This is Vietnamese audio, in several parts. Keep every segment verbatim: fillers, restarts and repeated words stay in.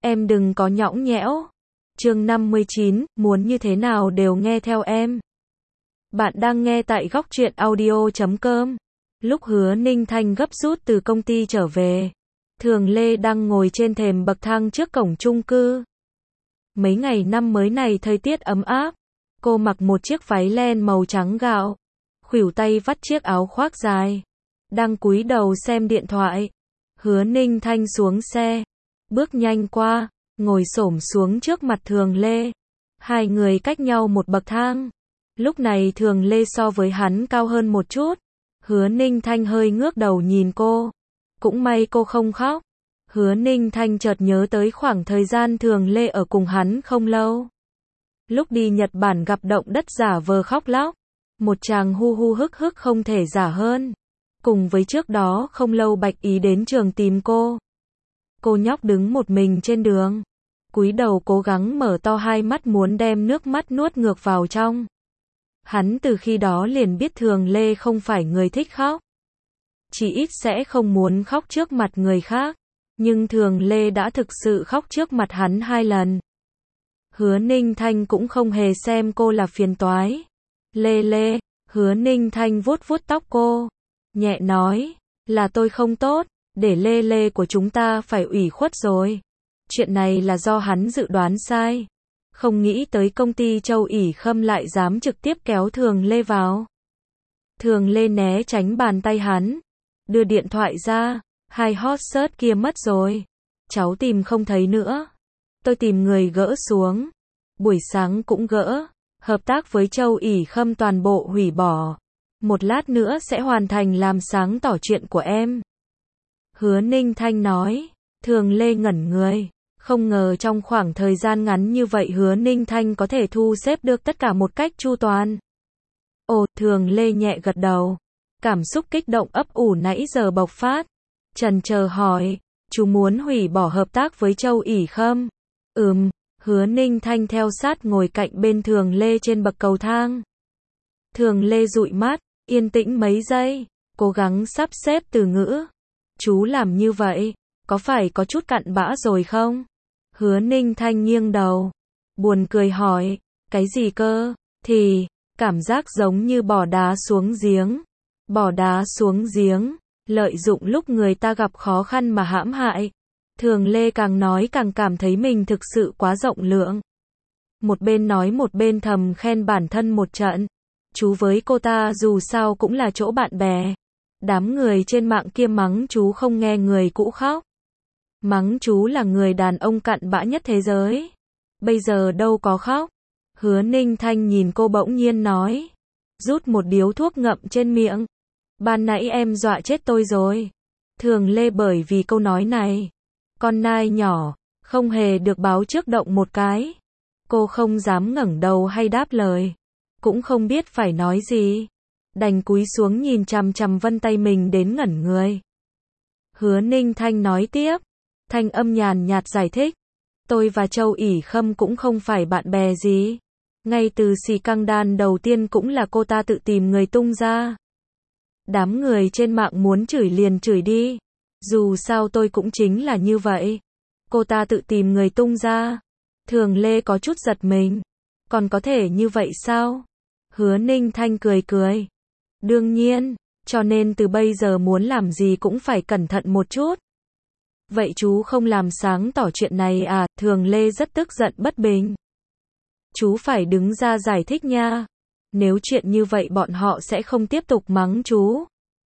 Em đừng có nhõng nhẽo. Chương năm mươi chín, muốn như thế nào đều nghe theo em. Bạn đang nghe tại góc truyện audio chấm com. Lúc Hứa Ninh Thanh gấp rút từ công ty trở về, Thường Lê đang ngồi trên thềm bậc thang trước cổng chung cư. Mấy ngày năm mới này thời tiết ấm áp, cô mặc một chiếc váy len màu trắng gạo, khuỷu tay vắt chiếc áo khoác dài, đang cúi đầu xem điện thoại. Hứa Ninh Thanh xuống xe, bước nhanh qua, ngồi xổm xuống trước mặt Thường Lê. Hai người cách nhau một bậc thang. Lúc này Thường Lê so với hắn cao hơn một chút. Hứa Ninh Thanh hơi ngước đầu nhìn cô. Cũng may cô không khóc. Hứa Ninh Thanh chợt nhớ tới khoảng thời gian Thường Lê ở cùng hắn không lâu. Lúc đi Nhật Bản gặp động đất giả vờ khóc lóc. Một chàng hu hu hức hức không thể giả hơn. Cùng với trước đó không lâu Bạch Ý đến trường tìm cô. Cô nhóc đứng một mình trên đường, cúi đầu cố gắng mở to hai mắt muốn đem nước mắt nuốt ngược vào trong. Hắn từ khi đó liền biết Thường Lê không phải người thích khóc. Chỉ ít sẽ không muốn khóc trước mặt người khác. Nhưng Thường Lê đã thực sự khóc trước mặt hắn hai lần. Hứa Ninh Thanh cũng không hề xem cô là phiền toái. Lê Lê, Hứa Ninh Thanh vuốt vuốt tóc cô, nhẹ nói, là tôi không tốt, để Lê Lê của chúng ta phải ủy khuất rồi. Chuyện này là do hắn dự đoán sai. Không nghĩ tới công ty Châu ỷ Khâm lại dám trực tiếp kéo Thường Lê vào. Thường Lê né tránh bàn tay hắn, đưa điện thoại ra, hai hot search kia mất rồi. Cháu tìm không thấy nữa. Tôi tìm người gỡ xuống. Buổi sáng cũng gỡ. Hợp tác với Châu ỷ Khâm toàn bộ hủy bỏ. Một lát nữa sẽ hoàn thành làm sáng tỏ chuyện của em. Hứa Ninh Thanh nói. Thường Lê ngẩn người. Không ngờ trong khoảng thời gian ngắn như vậy Hứa Ninh Thanh có thể thu xếp được tất cả một cách chu toàn. Ồ, Thường Lê nhẹ gật đầu. Cảm xúc kích động ấp ủ nãy giờ bộc phát. Chần chờ hỏi. Chú muốn hủy bỏ hợp tác với Châu ỷ Khâm? Ừm. Hứa Ninh Thanh theo sát ngồi cạnh bên Thường Lê trên bậc cầu thang. Thường Lê dụi mắt, yên tĩnh mấy giây, cố gắng sắp xếp từ ngữ. Chú làm như vậy, có phải có chút cặn bã rồi không? Hứa Ninh Thanh nghiêng đầu, buồn cười hỏi, cái gì cơ? Thì, cảm giác giống như bỏ đá xuống giếng. Bỏ đá xuống giếng, lợi dụng lúc người ta gặp khó khăn mà hãm hại. Thường Lê càng nói càng cảm thấy mình thực sự quá rộng lượng. Một bên nói một bên thầm khen bản thân một trận. Chú với cô ta dù sao cũng là chỗ bạn bè. Đám người trên mạng kia mắng chú không nghe người cũ khóc. Mắng chú là người đàn ông cặn bã nhất thế giới. Bây giờ đâu có khóc. Hứa Ninh Thanh nhìn cô bỗng nhiên nói. Rút một điếu thuốc ngậm trên miệng. Ban nãy em dọa chết tôi rồi. Thường Lê bởi vì câu nói này. Con nai nhỏ, không hề được báo trước động một cái. Cô không dám ngẩng đầu hay đáp lời. Cũng không biết phải nói gì. Đành cúi xuống nhìn chằm chằm vân tay mình đến ngẩn người. Hứa Ninh Thanh nói tiếp. Thanh âm nhàn nhạt giải thích. Tôi và Châu ỷ Khâm cũng không phải bạn bè gì. Ngay từ xì căng đan đầu tiên cũng là cô ta tự tìm người tung ra. Đám người trên mạng muốn chửi liền chửi đi. Dù sao tôi cũng chính là như vậy. Cô ta tự tìm người tung ra. Thường Lê có chút giật mình. Còn có thể như vậy sao? Hứa Ninh Thanh cười cười. Đương nhiên, cho nên từ bây giờ muốn làm gì cũng phải cẩn thận một chút. Vậy chú không làm sáng tỏ chuyện này à? Thường Lê rất tức giận bất bình. Chú phải đứng ra giải thích nha. Nếu chuyện như vậy bọn họ sẽ không tiếp tục mắng chú.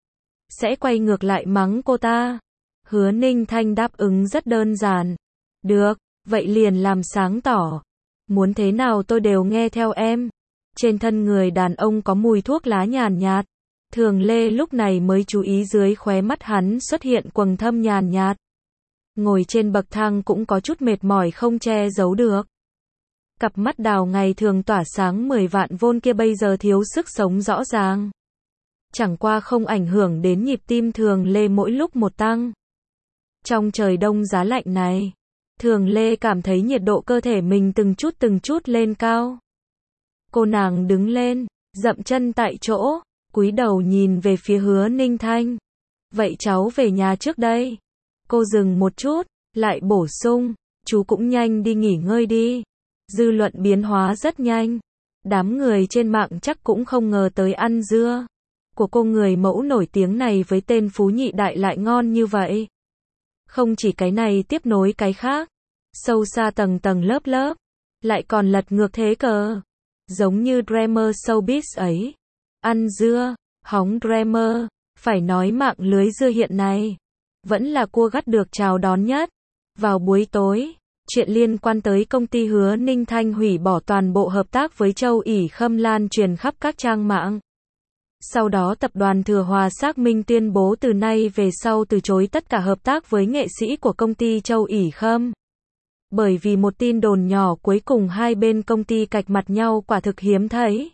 Sẽ quay ngược lại mắng cô ta. Hứa Ninh Thanh đáp ứng rất đơn giản. Được, vậy liền làm sáng tỏ. Muốn thế nào tôi đều nghe theo em. Trên thân người đàn ông có mùi thuốc lá nhàn nhạt. Thường Lê lúc này mới chú ý dưới khóe mắt hắn xuất hiện quầng thâm nhàn nhạt. Ngồi trên bậc thang cũng có chút mệt mỏi không che giấu được. Cặp mắt đào ngày thường tỏa sáng mười vạn vôn kia bây giờ thiếu sức sống rõ ràng. Chẳng qua không ảnh hưởng đến nhịp tim Thường Lê mỗi lúc một tăng. Trong trời đông giá lạnh này, Thường Lê cảm thấy nhiệt độ cơ thể mình từng chút từng chút lên cao. Cô nàng đứng lên, dậm chân tại chỗ, cúi đầu nhìn về phía Hứa Ninh Thanh. Vậy cháu về nhà trước đây. Cô dừng một chút, lại bổ sung, chú cũng nhanh đi nghỉ ngơi đi. Dư luận biến hóa rất nhanh. Đám người trên mạng chắc cũng không ngờ tới ăn dưa của cô người mẫu nổi tiếng này với tên Phú Nhị Đại lại ngon như vậy. Không chỉ cái này tiếp nối cái khác, sâu xa tầng tầng lớp lớp, lại còn lật ngược thế cờ. Giống như Dreamer Showbiz ấy. Ăn dưa, hóng Dreamer, phải nói mạng lưới dưa hiện nay vẫn là cua gắt được chào đón nhất. Vào buổi tối, chuyện liên quan tới công ty Hứa Ninh Thanh hủy bỏ toàn bộ hợp tác với Châu ỷ Khâm lan truyền khắp các trang mạng. Sau đó tập đoàn Thừa Hòa xác minh tuyên bố từ nay về sau từ chối tất cả hợp tác với nghệ sĩ của công ty Châu ỷ Khâm. Bởi vì một tin đồn nhỏ cuối cùng hai bên công ty cạch mặt nhau quả thực hiếm thấy.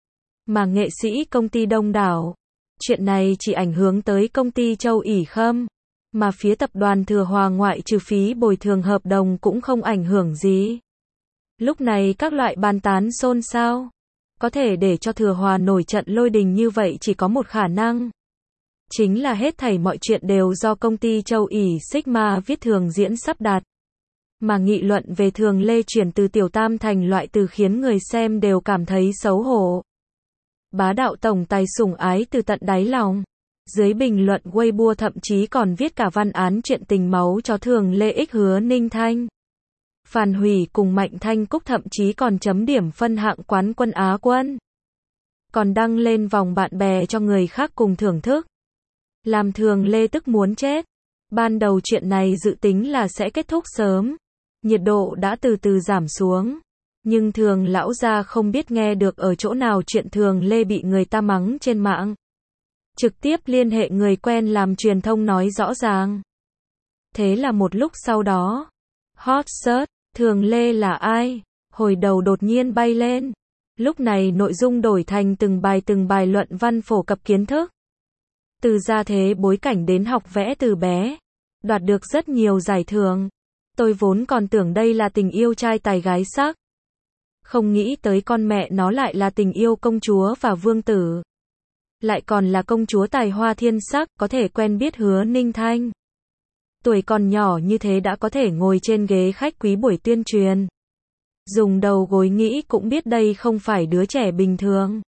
Mà nghệ sĩ công ty đông đảo. Chuyện này chỉ ảnh hưởng tới công ty Châu ỷ Khâm. Mà phía tập đoàn Thừa Hòa ngoại trừ phí bồi thường hợp đồng cũng không ảnh hưởng gì. Lúc này các loại bàn tán xôn xao. Có thể để cho Thừa Hòa nổi trận lôi đình như vậy chỉ có một khả năng. Chính là hết thảy mọi chuyện đều do công ty Châu ỷ Sigma viết thường diễn sắp đặt. Mà nghị luận về Thường Lê chuyển từ tiểu tam thành loại từ khiến người xem đều cảm thấy xấu hổ. Bá đạo tổng tài sủng ái từ tận đáy lòng. Dưới bình luận Weibo thậm chí còn viết cả văn án chuyện tình máu cho Thường Lê x Hứa Ninh Thanh. Phan Hủy cùng Mạnh Thanh Cúc thậm chí còn chấm điểm phân hạng quán quân Á quân. Còn đăng lên vòng bạn bè cho người khác cùng thưởng thức. Làm Thường Lê tức muốn chết. Ban đầu chuyện này dự tính là sẽ kết thúc sớm. Nhiệt độ đã từ từ giảm xuống. Nhưng Thường lão gia không biết nghe được ở chỗ nào chuyện Thường Lê bị người ta mắng trên mạng. Trực tiếp liên hệ người quen làm truyền thông nói rõ ràng. Thế là một lúc sau đó, hot search, Thường Lê là ai? Hồi đầu đột nhiên bay lên. Lúc này nội dung đổi thành từng bài từng bài luận văn phổ cập kiến thức. Từ gia thế bối cảnh đến học vẽ từ bé. Đoạt được rất nhiều giải thưởng. Tôi vốn còn tưởng đây là tình yêu trai tài gái sắc. Không nghĩ tới con mẹ nó lại là tình yêu công chúa và vương tử. Lại còn là công chúa tài hoa thiên sắc, có thể quen biết Hứa Ninh Thanh. Tuổi còn nhỏ như thế đã có thể ngồi trên ghế khách quý buổi tuyên truyền. Dùng đầu gối nghĩ cũng biết đây không phải đứa trẻ bình thường.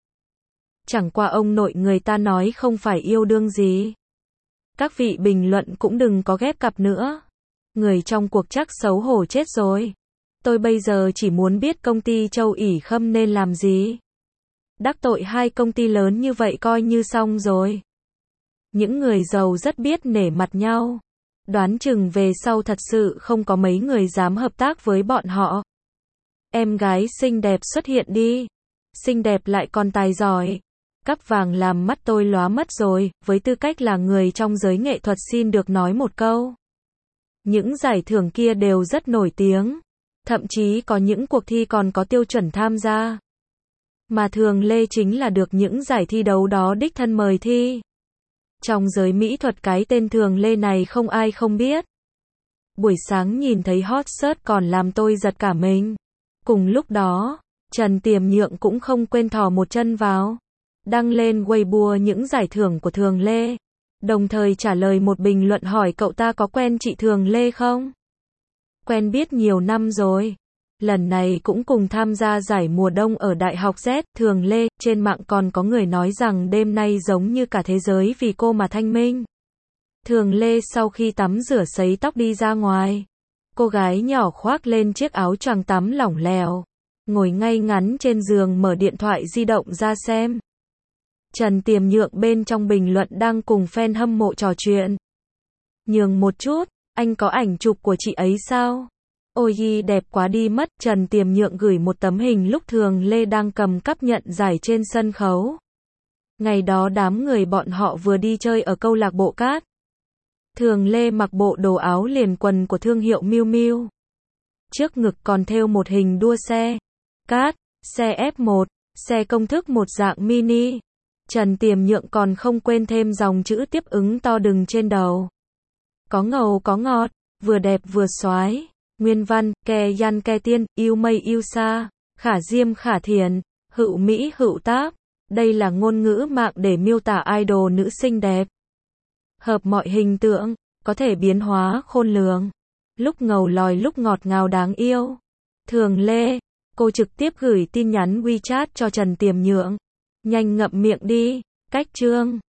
Chẳng qua ông nội người ta nói không phải yêu đương gì. Các vị bình luận cũng đừng có ghép cặp nữa. Người trong cuộc chắc xấu hổ chết rồi. Tôi bây giờ chỉ muốn biết công ty Châu ỷ Khâm nên làm gì. Đắc tội hai công ty lớn như vậy coi như xong rồi. Những người giàu rất biết nể mặt nhau. Đoán chừng về sau thật sự không có mấy người dám hợp tác với bọn họ. Em gái xinh đẹp xuất hiện đi. Xinh đẹp lại còn tài giỏi. Cắp vàng làm mắt tôi lóa mất rồi. Với tư cách là người trong giới nghệ thuật xin được nói một câu. Những giải thưởng kia đều rất nổi tiếng. Thậm chí có những cuộc thi còn có tiêu chuẩn tham gia. Mà Thường Lê chính là được những giải thi đấu đó đích thân mời thi. Trong giới mỹ thuật cái tên Thường Lê này không ai không biết. Buổi sáng nhìn thấy hot search còn làm tôi giật cả mình. Cùng lúc đó, Trần Tiềm Nhượng cũng không quên thò một chân vào. Đăng lên Weibo những giải thưởng của Thường Lê. Đồng thời trả lời một bình luận hỏi cậu ta có quen chị Thường Lê không? Quen biết nhiều năm rồi. Lần này cũng cùng tham gia giải mùa đông ở Đại học Z, Thường Lê, trên mạng còn có người nói rằng đêm nay giống như cả thế giới vì cô mà thanh minh. Thường Lê sau khi tắm rửa sấy tóc đi ra ngoài. Cô gái nhỏ khoác lên chiếc áo choàng tắm lỏng lẻo. Ngồi ngay ngắn trên giường mở điện thoại di động ra xem. Trần Tiềm Nhượng bên trong bình luận đang cùng fan hâm mộ trò chuyện. Nhường một chút, anh có ảnh chụp của chị ấy sao? Ôi y đẹp quá đi mất. Trần Tiềm Nhượng gửi một tấm hình lúc Thường Lê đang cầm cắp nhận giải trên sân khấu. Ngày đó đám người bọn họ vừa đi chơi ở câu lạc bộ cát. Thường Lê mặc bộ đồ áo liền quần của thương hiệu Miu Miu. Trước ngực còn thêu một hình đua xe. Cát, xe ép một, xe công thức một dạng mini. Trần Tiềm Nhượng còn không quên thêm dòng chữ tiếp ứng to đừng trên đầu. Có ngầu có ngọt, vừa đẹp vừa xoái. Nguyên văn, ke yan ke tiên, yêu mây yêu xa, khả diêm khả thiền, hữu mỹ hữu táp. Đây là ngôn ngữ mạng để miêu tả idol nữ xinh đẹp. Hợp mọi hình tượng, có thể biến hóa khôn lường. lúc ngầu lòi lúc ngọt ngào đáng yêu. Thường Lê, cô trực tiếp gửi tin nhắn WeChat cho Trần Tiềm Nhượng. Nhanh ngậm miệng đi, cách chương.